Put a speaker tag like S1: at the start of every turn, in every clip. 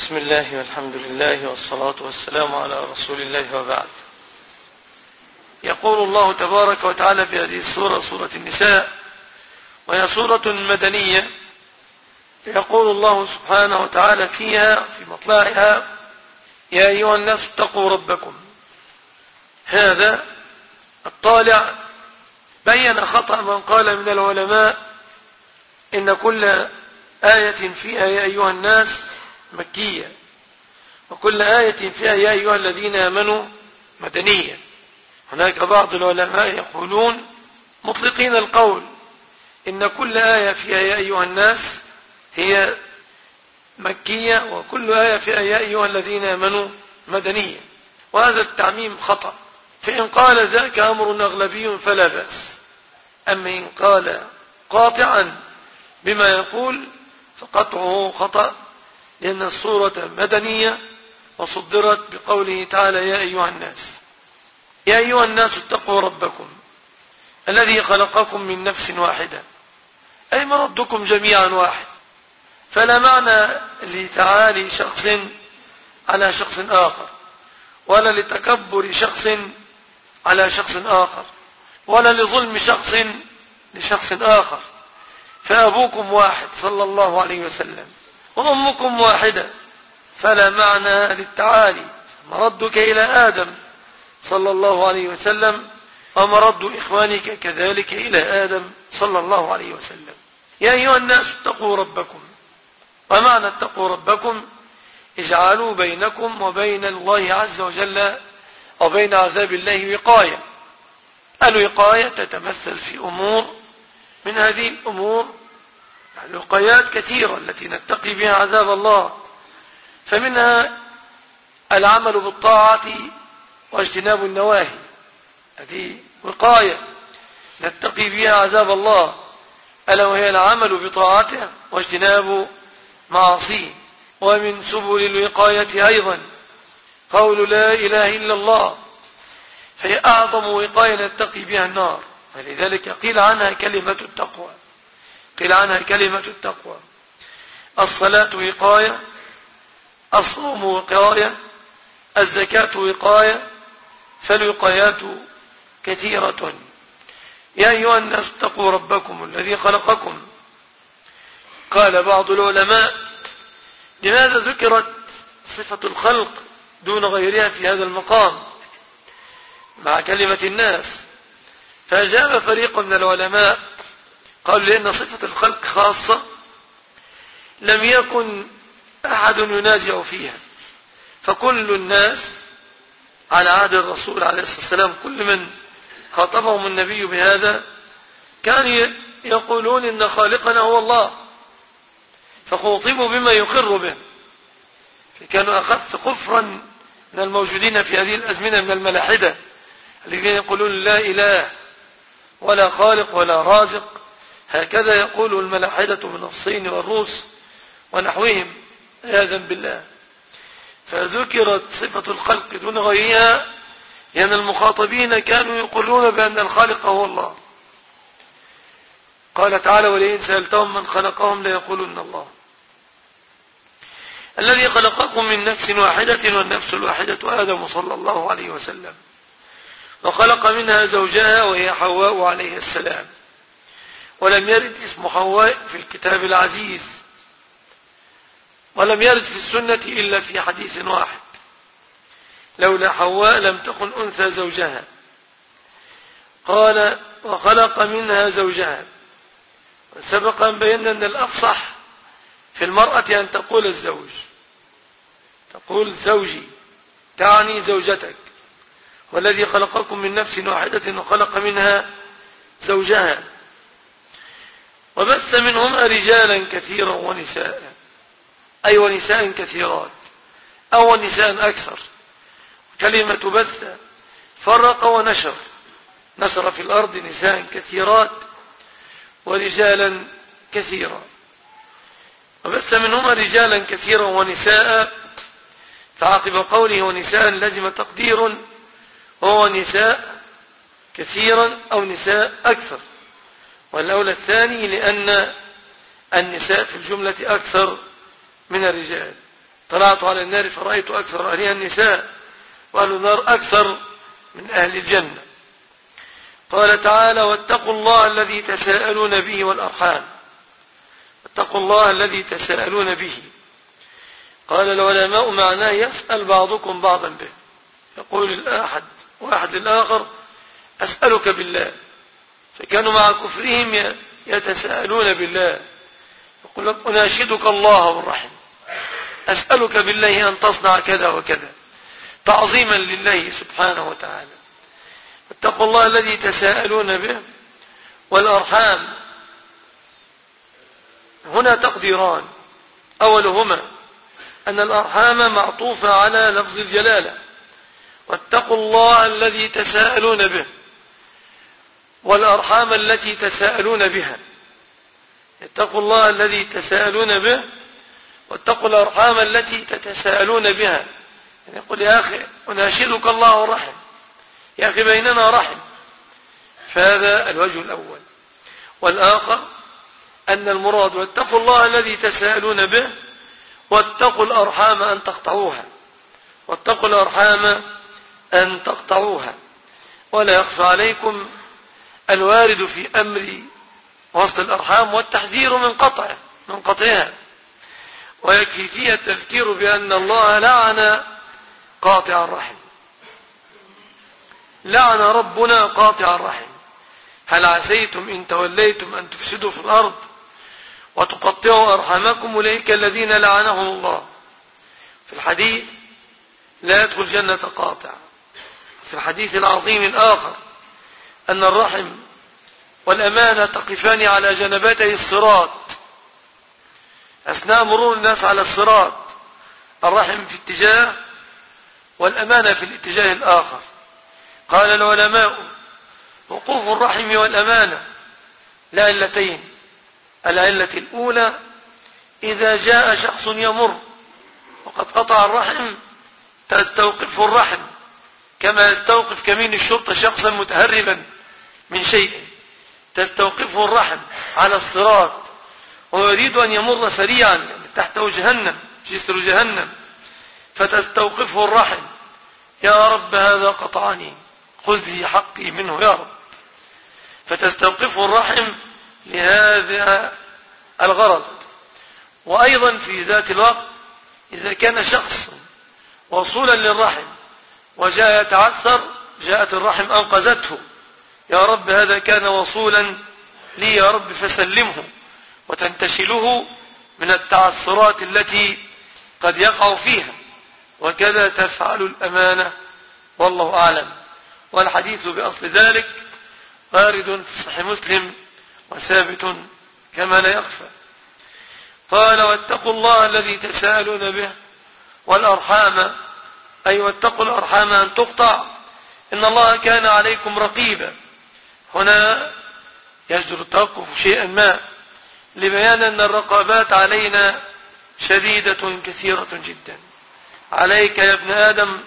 S1: بسم الله والحمد لله والصلاة والسلام على رسول الله وبعد. يقول الله تبارك وتعالى في هذه السورة، سورة النساء، وهي سورة مدنية. يقول الله سبحانه وتعالى فيها في مطلعها: يا أيها الناس اتقوا ربكم. هذا الطالع بين خطأ من قال من العلماء إن كل آية فيها يا أيها الناس مكية، وكل آية فيها يا أيها الذين آمنوا مدنية. هناك بعض العلماء يقولون مطلقين القول إن كل آية فيها يا أيها الناس هي مكية، وكل آية فيها يا أيها الذين آمنوا مدنية، وهذا التعميم خطأ. فإن قال ذاك أمر أغلبي فلا بأس، أما إن قال قاطعا بما يقول فقطعه خطأ، لأن السورة مدنية وصدرت بقوله تعالى: يا أيها الناس. يا أيها الناس اتقوا ربكم الذي خلقكم من نفس واحدة، أي مردكم جميعا واحد، فلا معنى لتعالي شخص على شخص آخر، ولا لتكبر شخص على شخص آخر، ولا لظلم شخص لشخص آخر. فأبوكم واحد صلى الله عليه وسلم، وأمكم واحدة، فلا معنى للتعالي. مردك إلى آدم صلى الله عليه وسلم، ومرد إخوانك كذلك إلى آدم صلى الله عليه وسلم. يا أيها الناس اتقوا ربكم. ومعنى اتقوا ربكم: اجعلوا بينكم وبين الله عز وجل وبين عذاب الله وقاية. الوقاية تتمثل في أمور، من هذه الأمور الوقايات كثيرة التي نتقي بها عذاب الله، فمنها العمل بالطاعة واجتناب النواهي، هذه وقاية نتقي بها عذاب الله، ألا وهي العمل بطاعته واجتناب معاصيه. ومن سبل الوقاية أيضا قول لا إله إلا الله، فهي أعظم وقاية نتقي بها النار، فلذلك قيل عنها كلمة التقوى. قيل عنها كلمة التقوى. الصلاة وقاية، الصوم وقاية، الزكاة وقاية، فالوقايات كثيرة. يا أيها الناس اتقوا ربكم الذي خلقكم. قال بعض العلماء: لماذا ذكرت صفة الخلق دون غيرها في هذا المقام مع كلمة الناس؟ فأجاب فريق من العلماء قالوا: لأن صفة الخلق خاصة لم يكن أحد ينازع فيها، فكل الناس على عهد الرسول عليه الصلاة والسلام، كل من خاطبهم النبي بهذا كانوا يقولون إن خالقنا هو الله، فخوطبوا بما يقر به، فكانوا أخف كفرا من الموجودين في هذه الأزمنة من الملاحدة الذين يقولون لا إله ولا خالق ولا رازق. هكذا يقول الملاحدة من الصين والروس ونحوهم عياذا بالله. فذكرت صفة الخلق دون غيرها لأن المخاطبين كانوا يقولون بأن الخالق هو الله. قال تعالى: ولئن سألتهم من خلقهم ليقولن الله. الذي خلقكم من نفس واحدة، والنفس الواحدة آدم صلى الله عليه وسلم، وخلق منها زوجها وهي حواء عليه السلام. ولم يرد اسم حواء في الكتاب العزيز، ولم يرد في السنة إلا في حديث واحد: لولا حواء لم تكن أنثى زوجها. قال: وخلق منها زوجها. سبق أن بينا أن الأفصح في المرأة أن تقول الزوج، تقول زوجي، تعني زوجتك. والذي خلقكم من نفس واحدة وخلق منها زوجها وبث منهما رجالا كثيرا ونساء، أي ونساء كثيرات، أو نساء أكثر. كلمة بث فرق ونشر، نشر في الأرض نساء كثيرات ورجالا كثيرا. وبث منهما رجالا كثيرا ونساء، فعقب قوله ونساء لزم تقدير، وهو نساء كثيرا أو نساء أكثر، والأولى الثاني، لأن النساء في الجملة أكثر من الرجال. طلعت على النار فرأيت أكثر أهلها النساء وأهل النار أكثر من أهل الجنة. قال تعالى واتقوا الله الذي تساءلون به والأرحام. اتقوا الله الذي تساءلون به. قال العلماء معناه يسأل بعضكم بعضا به. يقول الأحد واحد للآخر أسألك بالله، فكانوا مع كفرهم يتساءلون بالله. يقول لك أناشدك الله والرحم، أسألك بالله أن تصنع كذا وكذا تعظيما لله سبحانه وتعالى. اتقوا الله الذي تساءلون به والأرحام. هنا تقديران، أولهما أن الأرحام معطوفة على لفظ الجلالة، واتقوا الله الذي تساءلون به، والأرحام التي تساءلون بها. اتقوا الله الذي تساءلون به واتقوا الأرحام التي تتساءلون بها. يعني يقول يا أخي أناشدك الله والرحم، يا أخي بيننا رحم. فهذا الوجه الأول. والآخر أن المراد واتقوا الله الذي تساءلون به واتقوا الأرحام أن تقطعوها، واتقوا الأرحام أن تقطعوها. ولا يخفى عليكم الوارد في أمر وصل الأرحام والتحذير من قطعها. ويكفي فيها التذكير بأن الله لعن قاطع الرحم، لعن ربنا قاطع الرحم. هل عسيتم إن توليتم أن تفسدوا في الأرض وتقطعوا أرحامكم أولئك الذين لعنهم الله. في الحديث لا يدخل جنة قاطع. في الحديث العظيم الآخر أن الرحم والأمانة تقفان على جنبتي الصراط أثناء مرور الناس على الصراط، الرحم في اتجاه والأمانة في الاتجاه الآخر. قال العلماء وقوف الرحم والأمانة لعلتين. العلة الأولى إذا جاء شخص يمر وقد قطع الرحم تستوقفه الرحم كما يستوقف كمين الشرطة شخصا متهربا من شيء، تستوقفه الرحم على الصراط ويريد أن يمر سريعا تحته جهنم جسر جهنم، فتستوقفه الرحم يا رب هذا قطعني خذ لي حقي منه يا رب. فتستوقفه الرحم لهذا الغرض. وأيضا في ذات الوقت إذا كان شخص وصولا للرحم وجاء يتعثر جاءت الرحم أنقذته، يا رب هذا كان وصولا لي يا رب فسلمه، وتنتشله من التعثرات التي قد يقع فيها. وكذا تفعل الأمانة والله أعلم. والحديث بأصل ذلك وارد في صحيح مسلم وثابت كما لا يخفى. قال واتقوا الله الذي تساءلون به والأرحام، أي واتقوا الأرحام أن تقطع إن الله كان عليكم رقيبا. هنا يجدر التوقف شيئا ما لبيان أن الرقابات علينا شديدة كثيرة جدا. عليك يا ابن آدم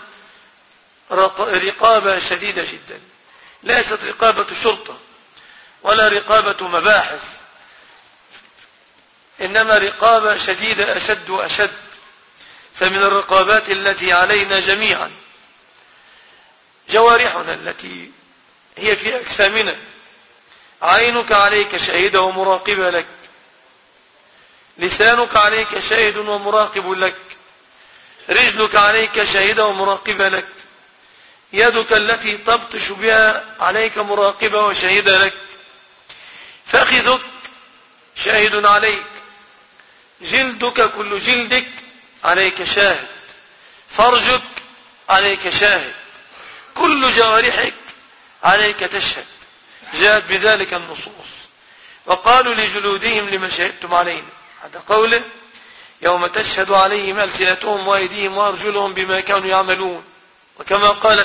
S1: رقابة شديدة جدا، ليست رقابة شرطة ولا رقابة مباحث، إنما رقابة شديدة أشد وأشد. فمن الرقابات التي علينا جميعا جوارحنا التي هي في أجسامنا. عينك عليك شاهدة ومراقبة لك، لسانك عليك شاهد ومراقب لك، رجلك عليك شاهدة ومراقبة لك، يدك التي تبطش بها عليك مراقبة وشاهدة لك، فخذك شاهد عليك، جلدك كل جلدك عليك شاهد، فرجك عليك شاهد، كل جوارحك عليك تشهد. جاءت بذلك النصوص. وقالوا لجلودهم لما شهدتم علينا، هذا قوله يوم تشهد عليهم ألسنتهم وأيديهم وأرجلهم بما كانوا يعملون. وكما قال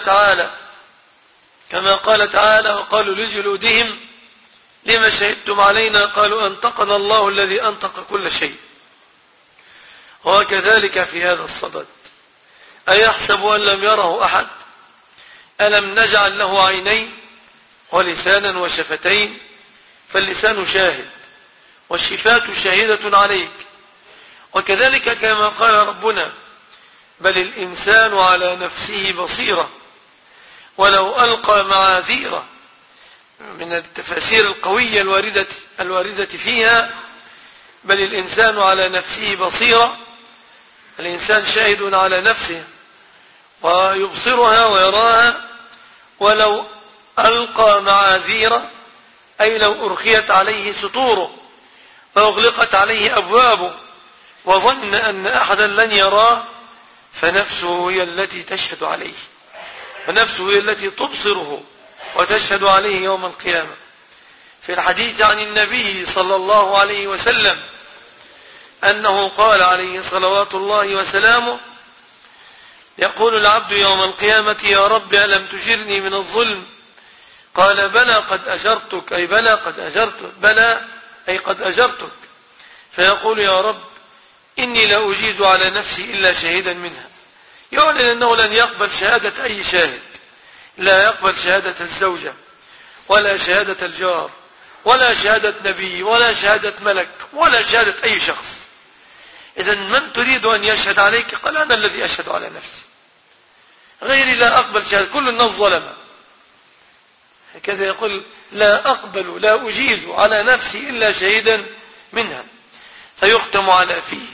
S1: تعالى وقالوا لجلودهم لما شهدتم علينا قالوا أنطقنا الله الذي أنطق كل شيء. وكذلك في هذا الصدد أيحسب أن لم يره أحد؟ ألم نجعل له عينين ولسانا وشفتين؟ فاللسان شاهد والشفات شاهدة عليك. وكذلك كما قال ربنا بل الإنسان على نفسه بصيرة ولو ألقى معاذيره، من التفاسير القوية الواردة فيها. بل الإنسان على نفسه بصيرة، الإنسان شاهد على نفسه ويبصرها ويراها، ولو ألقى معاذيره أي لو أرخيت عليه سطوره وأغلقت عليه أبوابه وظن أن أحدا لن يراه، فنفسه هي التي تشهد عليه، ونفسه هي التي تبصره وتشهد عليه يوم القيامة. في الحديث عن النبي صلى الله عليه وسلم أنه قال عليه صلوات الله وسلامه: يقول العبد يوم القيامة: يا رب ألم تجرني من الظلم؟ قال: بلى قد أجرتك، أي بلى قد أجرتك، بلى أي قد أجرتك. فيقول: يا رب إني لا أجيز على نفسي إلا شهيدا منها. يعلن أنه لن يقبل شهادة أي شاهد، لا يقبل شهادة الزوجة ولا شهادة الجار ولا شهادة نبي ولا شهادة ملك ولا شهادة أي شخص. إذن من تريد أن يشهد عليك؟ قال: أنا الذي أشهد على نفسي، غيري لا أقبل شهادة، كل الناس ظلمة. هكذا يقول: لا أقبل لا أجيز على نفسي إلا شهيدا منها. فيختم على فيه،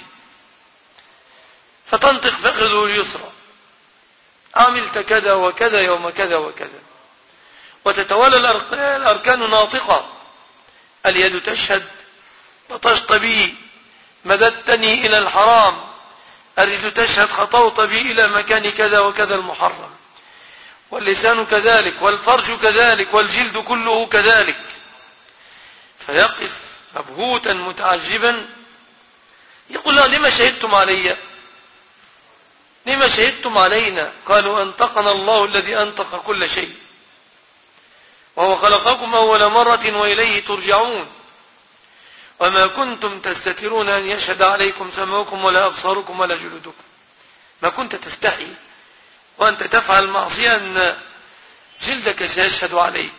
S1: فتنطق فخذه اليسرى: عملت كذا وكذا يوم كذا وكذا. وتتولى الأركان ناطقة: اليد تشهد: بطشت بي، مددتني إلى الحرام. الرجل تشهد: خطوت بي إلى مكان كذا وكذا المحرم. واللسان كذلك، والفرج كذلك، والجلد كله كذلك. فيقف مبهوتا متعجبا، يقول له: لما شهدتم علي؟ لما شهدتم علينا؟ قالوا: أنطقنا الله الذي أنطق كل شيء، وهو خلقكم أول مرة وإليه ترجعون، وما كنتم تستترون أن يشهد عليكم سمعكم ولا أبصاركم ولا جلودكم. ما كنت تستحي وأنت تفعل معصية أن جلدك سيشهد عليك.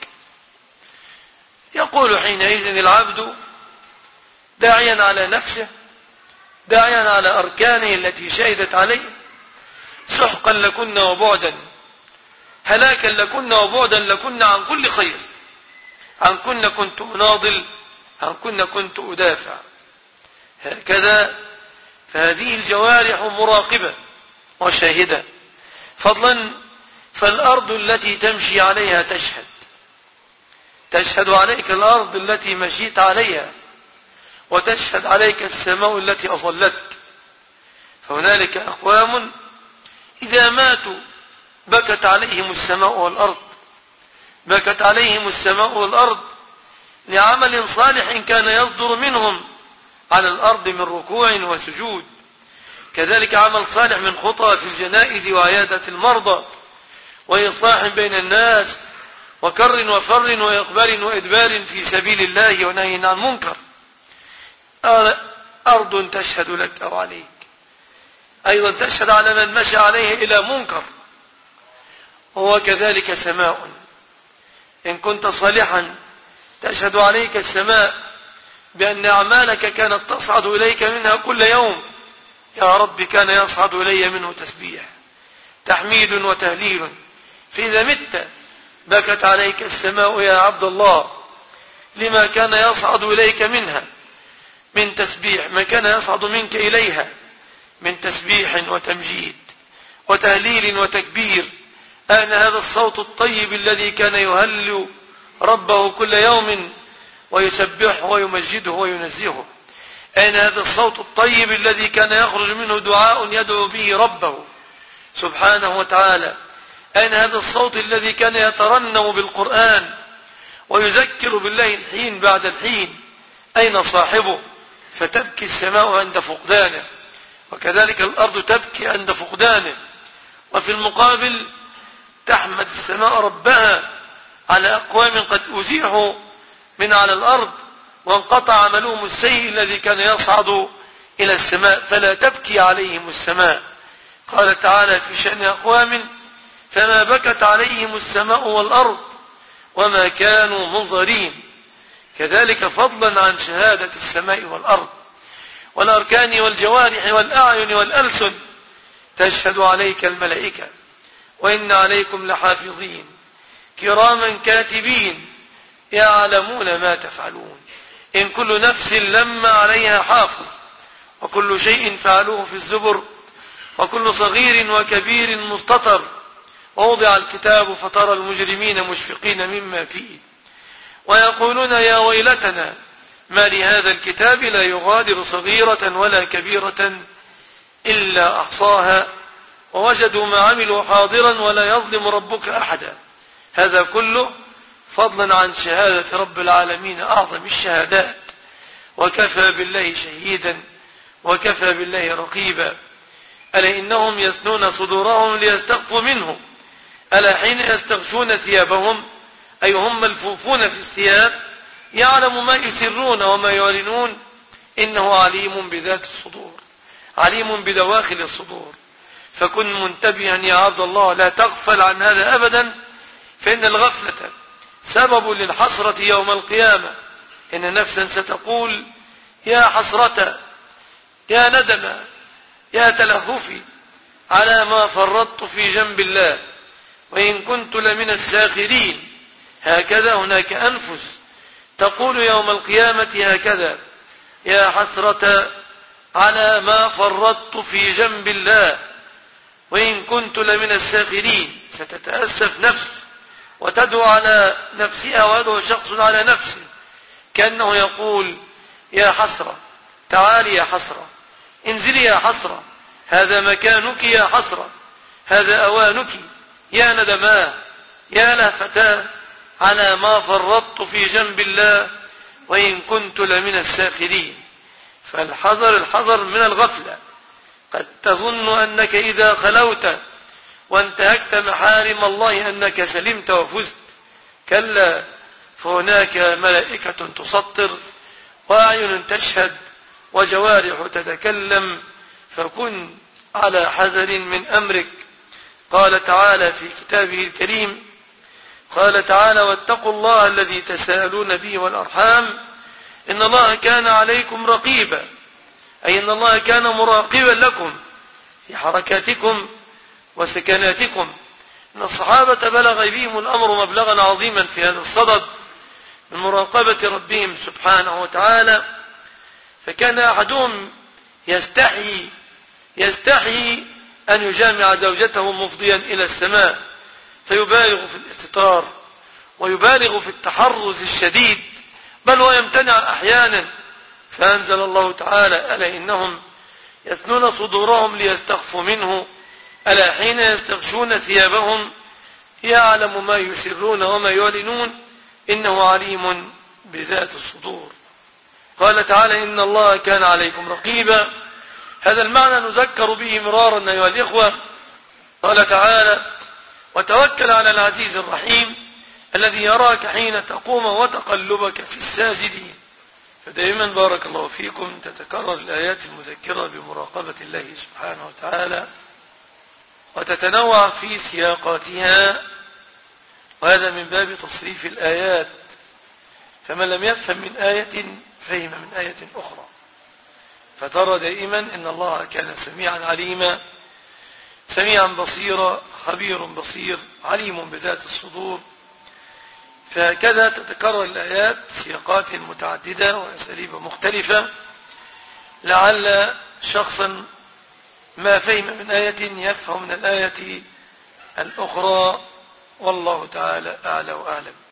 S1: يقول حينئذ العبد داعيا على نفسه، داعيا على أركانه التي شهدت عليه: سحقا لكن وبعدا، هلاكا لكن وبعدا لكن عن كل خير، عن كن كنت أناضل، عن كن كنت أدافع. هكذا فهذه الجوارح مراقبة وشاهدة، فضلا فالأرض التي تمشي عليها تشهد، تشهد عليك الأرض التي مشيت عليها، وتشهد عليك السماء التي أظلتك. فهنالك أقوام إذا ماتوا بكت عليهم السماء والأرض، بكت عليهم السماء والأرض لعمل صالح كان يصدر منهم على الأرض من ركوع وسجود. كذلك عمل صالح من خطى في الجنائز وعيادة المرضى وإصلاح بين الناس وكر وفر وإقبال وإدبار في سبيل الله ونهي عن المنكر. أرض تشهد لك أو عليك، أيضا تشهد على من مشى عليه إلى منكر. وهو كذلك سماء، إن كنت صالحا تشهد عليك السماء بأن أعمالك كانت تصعد إليك منها كل يوم. يا رب كان يصعد إلي منه تسبيح، تحميد وتهليل. فإذا مت بكت عليك السماء يا عبد الله لما كان يصعد إليك منها من تسبيح، ما كان يصعد منك إليها من تسبيح وتمجيد وتهليل وتكبير. أين هذا الصوت الطيب الذي كان يهلل ربه كل يوم ويسبحه ويمجده وينزهه؟ أين هذا الصوت الطيب الذي كان يخرج منه دعاء يدعو به ربه سبحانه وتعالى؟ أين هذا الصوت الذي كان يترنم بالقرآن ويذكر بالله الحين بعد الحين؟ أين صاحبه؟ فتبكي السماء عند فقدانه، وكذلك الأرض تبكي عند فقدانه. وفي المقابل تحمد السماء ربها على أقوام قد أزيحوا من على الأرض وانقطع عملهم السيء الذي كان يصعد إلى السماء، فلا تبكي عليهم السماء. قال تعالى في شأن أقوام: فما بكت عليهم السماء والأرض وما كانوا منظرين. كذلك فضلا عن شهادة السماء والأرض والأركان والجوارح والأعين والألسن، تشهد عليك الملائكة وإن عليكم لحافظين كراما كاتبين يعلمون ما تفعلون إن كل نفس لما عليها حافظ وكل شيء فعلوه في الزبر وكل صغير وكبير مستطر ووضع الكتاب فترى المجرمين مشفقين مما فيه ويقولون يا ويلتنا ما لهذا الكتاب لا يغادر صغيرة ولا كبيرة إلا أحصاها ووجدوا ما عملوا حاضرا ولا يظلم ربك أحدا. هذا كله فضلا عن شهادة رب العالمين أعظم الشهادات وكفى بالله شهيدا وكفى بالله رقيبا. ألا إنهم يثنون صدورهم ليستخفوا منه ألا حين يستغشون ثيابهم أي هم ملفوفون في الثياب يعلم ما يسرون وما يعلنون إنه عليم بذات الصدور عليم بدواخل الصدور. فكن منتبها يا عبد الله لا تغفل عن هذا أبدا فإن الغفلة سبب للحسرة يوم القيامة. إن نفسا ستقول يا حسرة يا ندم يا تلهفي على ما فرطت في جنب الله وإن كنت لمن الساخرين. هكذا هناك أنفس تقول يوم القيامة هكذا يا حسرة على ما فرطت في جنب الله وإن كنت لمن الساخرين. ستتأسف نفس وتدعو على نفسها ويدعو شخص على نفسه كأنه يقول يا حسرة تعالي يا حسرة انزلي يا حسرة هذا مكانك يا حسرة هذا أوانك يا ندما يا لهفتاه على ما فرطت في جنب الله وإن كنت لمن الساخرين. الحذر من الغفلة. قد تظن أنك إذا خلوت وانتهكت محارم الله أنك سلمت وفزت. كلا فهناك ملائكة تسطر وأعين تشهد وجوارح تتكلم فكن على حذر من أمرك. قال تعالى في كتابه الكريم قال تعالى واتقوا الله الذي تساءلون به والأرحام إن الله كان عليكم رقيبا أي إن الله كان مراقبا لكم في حركاتكم وسكناتكم. إن الصحابة بلغ بهم الأمر مبلغا عظيما في هذا الصدد من مراقبة ربهم سبحانه وتعالى. فكان أحدهم يستحي أن يجامع زوجته مفضيا إلى السماء فيبالغ في الاستتار ويبالغ في التحرز الشديد بل ويمتنع أحيانا. فأنزل الله تعالى ألا إنهم يثنون صدورهم ليستخفوا منه ألا حين يستغشون ثيابهم يعلم ما يسرون وما يعلنون إنه عليم بذات الصدور. قال تعالى إن الله كان عليكم رقيبا. هذا المعنى نذكر به مرارا أيها الإخوة. قال تعالى وتوكل على العزيز الرحيم الذي يراك حين تقوم وتقلبك في الساجدين. فدائما بارك الله فيكم تتكرر الآيات المذكرة بمراقبة الله سبحانه وتعالى وتتنوع في سياقاتها وهذا من باب تصريف الآيات. فمن لم يفهم من آية فهم من آية أخرى. فترى دائما إن الله كان سميعا عليما سميعا بصيرا خبير بصير عليم بذات الصدور. فهكذا تتكرر الآيات سياقات متعددة وأساليب مختلفة لعل شخصا ما فهم من آية يفهم من الآية الأخرى والله تعالى أعلى وأعلم.